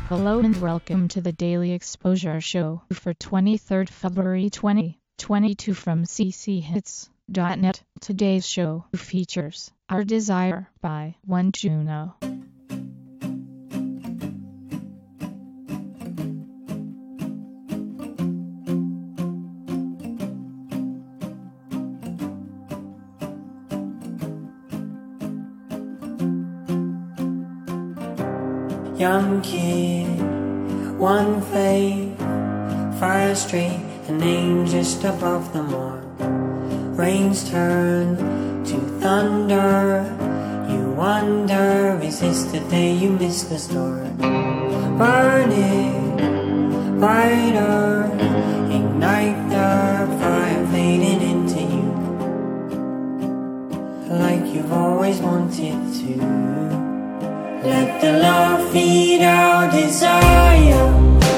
Hello and welcome to the Daily Exposure Show for 23rd February 2022 from cchits.net. Today's show features Our Desire by One Juno. Young kid, one faith, fire street, a name just above the mark. Rains turn to thunder. You wonder, is this the day you missed the start? Burn it brighter, ignite the fire fading into you, like you've always wanted to. Let the love feed our desire.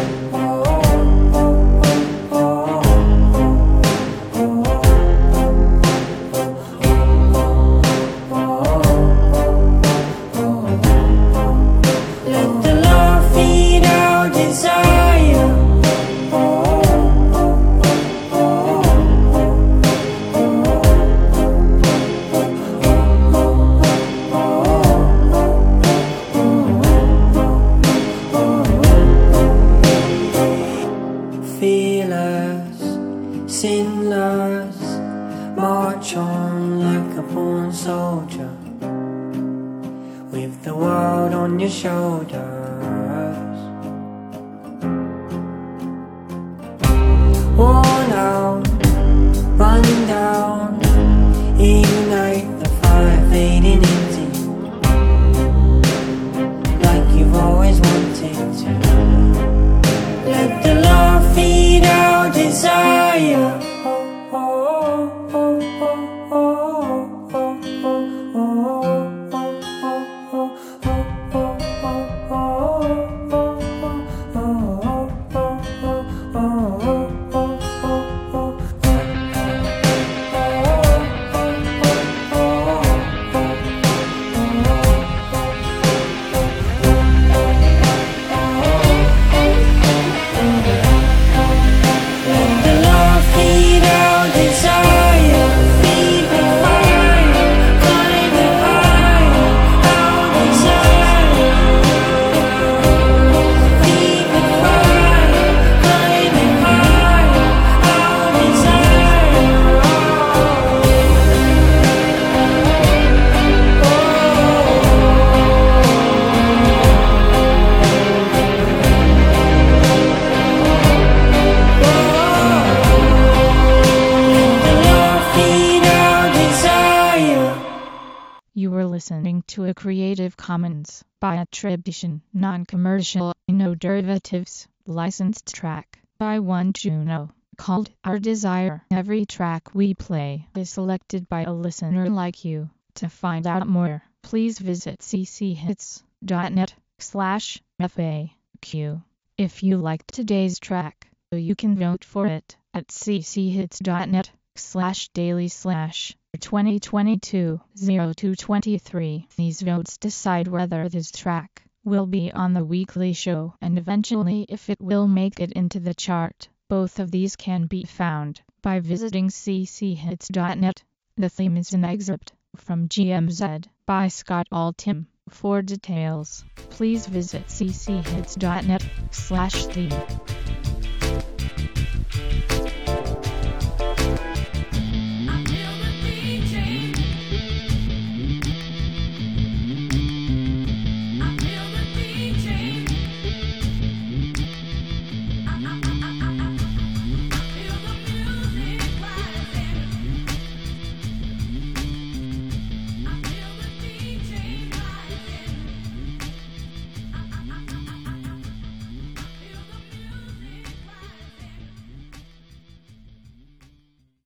Let the love feed our desire. Fearless, sinless, march on like a born soldier, with the world on your shoulders. Worn out, run down, ignite the fire fading into you, like you've always wanted to. Let the love feed our desire. You were listening to a Creative Commons by attribution, non-commercial, no derivatives, licensed track by One Juno, called Our Desire. Every track we play is selected by a listener like you. To find out more, please visit cchits.net/FAQ. If you liked today's track, you can vote for it at cchits.net/daily/2022-0223. These votes decide whether this track will be on the weekly show and eventually if it will make it into the chart. Both of these can be found by visiting cchits.net. The theme is an excerpt from GMZ by Scott Altham. For details, please visit cchits.net/theme.